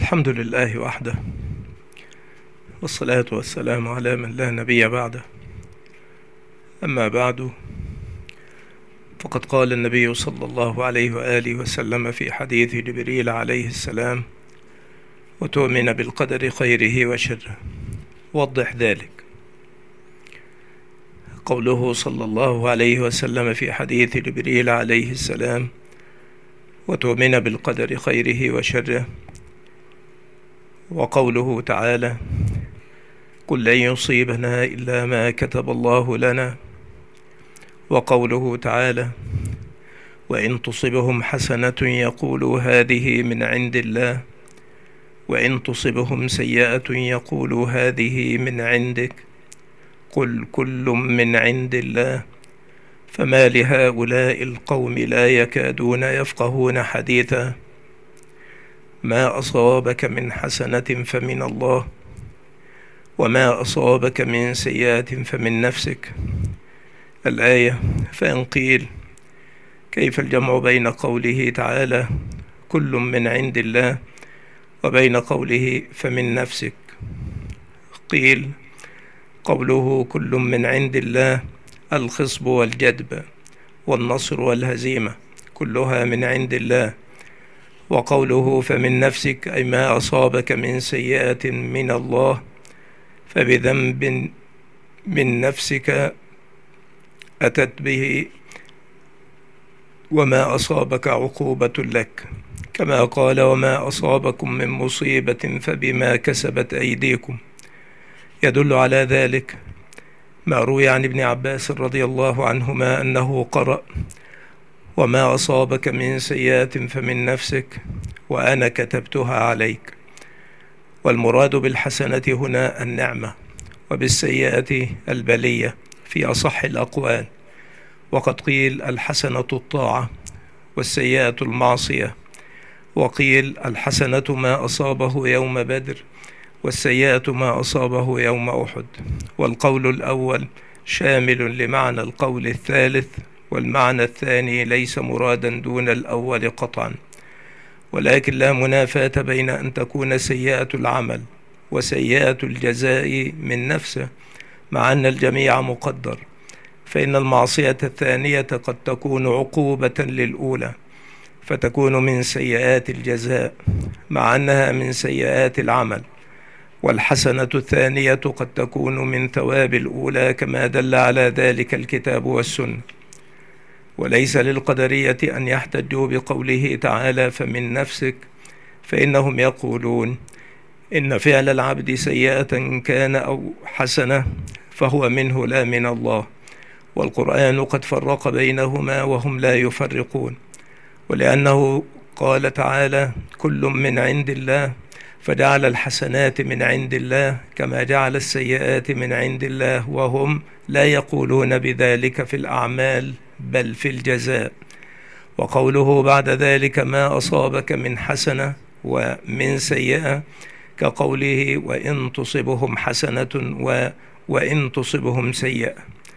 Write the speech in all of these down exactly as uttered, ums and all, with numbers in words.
الحمد لله وحده، والصلاة والسلام على من لا نبي بعده. أما بعد، فقد قال النبي صلى الله عليه وآله وسلم في حديث جبريل عليه السلام: وتؤمن بالقدر خيره وشره. وضح ذلك. قوله صلى الله عليه وسلم في حديث جبريل عليه السلام: وتؤمن بالقدر خيره وشره، وقوله تعالى: قل لن يصيبنا إلا ما كتب الله لنا، وقوله تعالى: وإن تصبهم حسنة يقولوا هذه من عند الله، وإن تصبهم سيئة يقولوا هذه من عندك، قل كل من عند الله، فما لهؤلاء القوم لا يكادون يفقهون حديثا. ما أصابك من حسنة فمن الله، وما أصابك من سيئة فمن نفسك. الآية. فإن قيل: كيف الجمع بين قوله تعالى كل من عند الله وبين قوله فمن نفسك؟ قيل: قوله كل من عند الله الخصب والجدب والنصر والهزيمة كلها من عند الله، وقوله فمن نفسك أي ما أصابك من سيئة من الله فبذنب من نفسك أتت به، وما أصابك عقوبة لك، كما قال: وما أصابكم من مصيبة فبما كسبت أيديكم. يدل على ذلك ما روي عن ابن عباس رضي الله عنهما أنه قرأ: وما أصابك من سيئة فمن نفسك وأنا كتبتها عليك. والمراد بالحسنة هنا النعمة، وبالسيئة البلية في أصح الأقوال. وقد قيل الحسنة الطاعة والسيئة المعصية، وقيل الحسنة ما أصابه يوم بدر والسيئة ما أصابه يوم أحد. والقول الأول شامل لمعنى القول الثالث، والمعنى الثاني ليس مرادا دون الأول قطعا. ولكن لا منافاة بين أن تكون سيئة العمل وسيئة الجزاء من نفسه، مع أن الجميع مقدر، فإن المعصية الثانية قد تكون عقوبة للأولى فتكون من سيئات الجزاء مع أنها من سيئات العمل، والحسنة الثانية قد تكون من ثواب الأولى كما دل على ذلك الكتاب والسنة. وليس للقدرية أن يحتجوا بقوله تعالى فمن نفسك، فإنهم يقولون إن فعل العبد سيئة كان أو حسنة فهو منه لا من الله، والقرآن قد فرق بينهما وهم لا يفرقون. ولأنه قال تعالى كل من عند الله، فجعل الحسنات من عند الله كما جعل السيئات من عند الله، وهم لا يقولون بذلك في الأعمال بل في الجزاء. وقوله بعد ذلك ما أصابك من حسنة ومن سيئة كقوله وإن تصبهم حسنة و وإن تصبهم سيئة.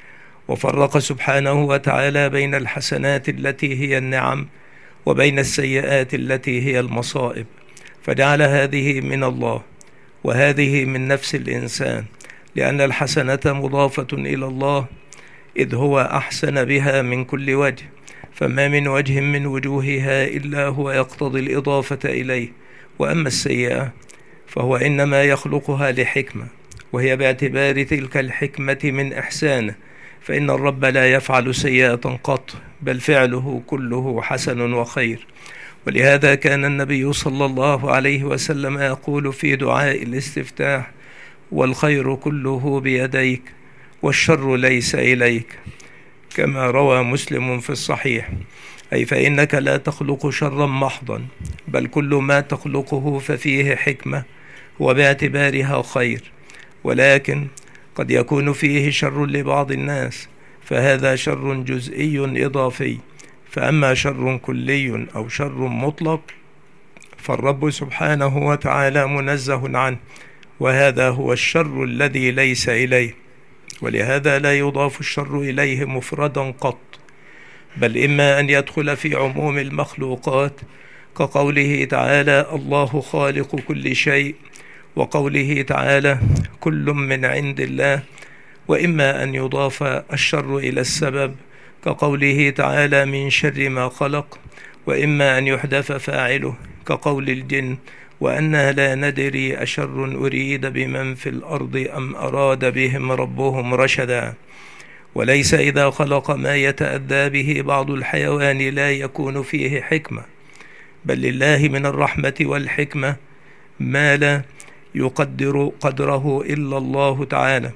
وفرق سبحانه وتعالى بين الحسنات التي هي النعم وبين السيئات التي هي المصائب، فجعل هذه من الله وهذه من نفس الإنسان، لأن الحسنة مضافة إلى الله إذ هو أحسن بها من كل وجه، فما من وجه من وجوهها إلا هو يقتضي الإضافة إليه. وأما السيئة فهو إنما يخلقها لحكمة، وهي باعتبار تلك الحكمة من إحسانه، فإن الرب لا يفعل سيئة قط، بل فعله كله حسن وخير. ولهذا كان النبي صلى الله عليه وسلم يقول في دعاء الاستفتاح: والخير كله بيديك والشر ليس إليك، كما روى مسلم في الصحيح. أي فإنك لا تخلق شرا محضا، بل كل ما تخلقه ففيه حكمة وباعتبارها خير، ولكن قد يكون فيه شر لبعض الناس، فهذا شر جزئي إضافي. فأما شر كلي أو شر مطلق فالرب سبحانه وتعالى منزه عنه، وهذا هو الشر الذي ليس إليه. ولهذا لا يضاف الشر إليه مفردا قط، بل إما أن يدخل في عموم المخلوقات، كقوله تعالى الله خالق كل شيء، وقوله تعالى كل من عند الله. وإما أن يضاف الشر إلى السبب كقوله تعالى من شر ما خلق، وإما أن يحذف فاعله كقول الجن وأنا لا ندري أشر أريد بمن في الأرض أم أراد بهم ربهم رشدا. وليس إذا خلق ما يتأذى به بعض الحيوان لا يكون فيه حكمة، بل لله من الرحمة والحكمة ما لا يقدر قدره إلا الله تعالى.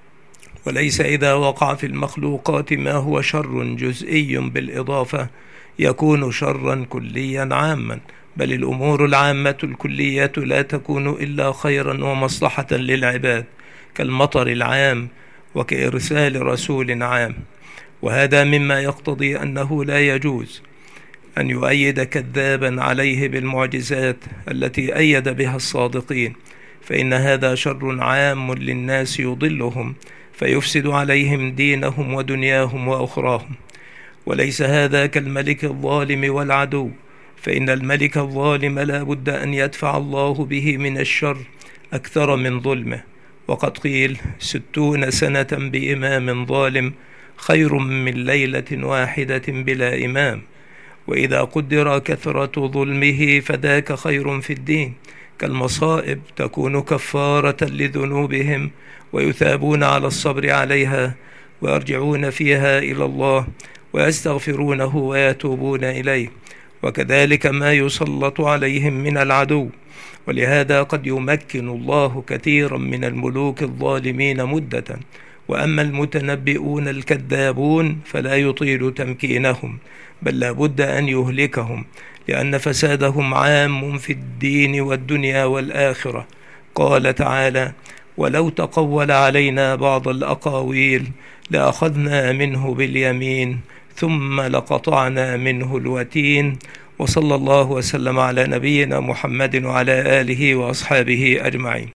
وليس إذا وقع في المخلوقات ما هو شر جزئي بالإضافة يكون شرا كليا عاما، بل الأمور العامة الكلية لا تكون إلا خيرا ومصلحة للعباد، كالمطر العام وكإرسال رسول عام. وهذا مما يقتضي أنه لا يجوز أن يؤيد كذابا عليه بالمعجزات التي أيد بها الصادقين، فإن هذا شر عام للناس يضلهم فيفسد عليهم دينهم ودنياهم وأخراهم. وليس هذا كالملك الظالم والعدو، فإن الملك الظالم لا بد أن يدفع الله به من الشر أكثر من ظلمه. وقد قيل ستون سنة بإمام ظالم خير من ليلة واحدة بلا إمام. وإذا قدر كثرة ظلمه فذاك خير في الدين، كالمصائب تكون كفارة لذنوبهم ويثابون على الصبر عليها ويرجعون فيها إلى الله ويستغفرونه ويتوبون إليه. وكذلك ما يسلط عليهم من العدو. ولهذا قد يمكن الله كثيرا من الملوك الظالمين مدة، وأما المتنبئون الكذابون فلا يطيل تمكينهم، بل لا بد أن يهلكهم، لأن فسادهم عام في الدين والدنيا والآخرة. قال تعالى ولو تقول علينا بعض الأقاويل لأخذنا منه باليمين ثم لقطعنا منه الوتين. وصلى الله وسلم على نبينا محمد وعلى آله وأصحابه أجمعين.